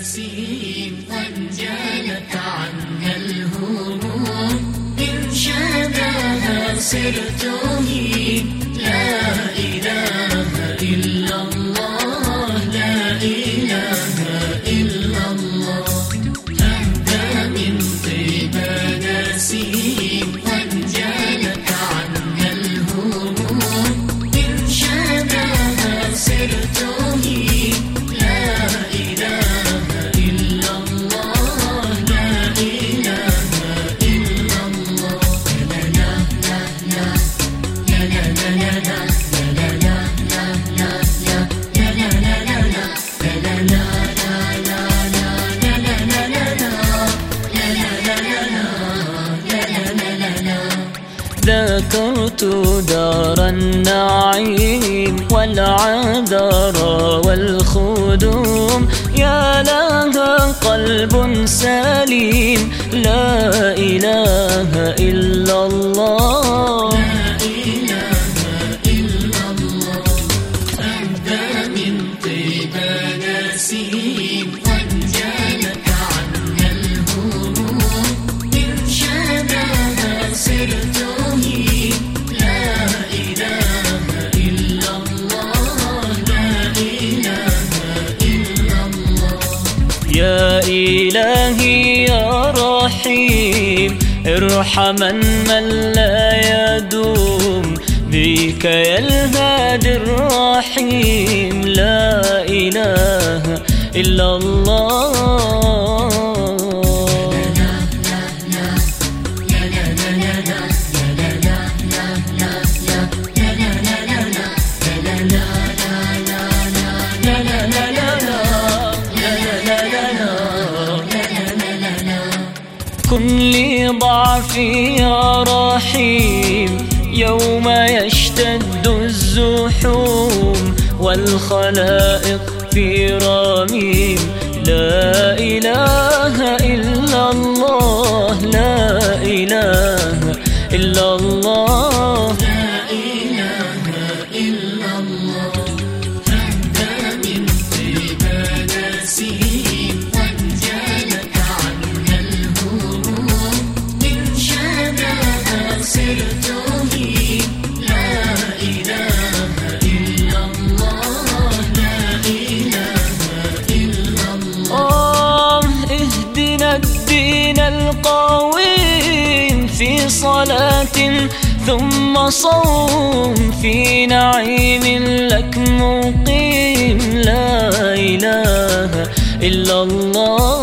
نسيم وانجلت عنها الهموم إن شدها صرت هيم لا إله إلا الله لا إله إلا الله أهدى من طيب نسيم وانجلت عنها الهموم إن شدها صرت هيم لا إله إلا الله لا إله إلا الله لا لا لا لا لا لا لا لا ذكرت دار النعيم والعذر والخدوم يا لها قلب سليم لا إله إلا الله لا إله إلا الله أهدى من طيب نسيم وانجلت عنها الهموم إن شدها صرت يا إلهي يا رحيم ارحمن من لا يدوم بك يا الهادي الرحيم لا إله إلا الله كن لي ضعفي يا رحيم يوم يشتد الزحوم والخلائق في رميم لا إله إلا الله لا إله إلا الله لا إله إلا الله أهدى من طيب نسيم وانجلت عنها الهموم إن شدها صرت هيم لا إله إلا الله لا إله إلا الله اهدنا الدين القويم في صلاة ثم صوم في نعيم لك مقيم لا إله إلا الله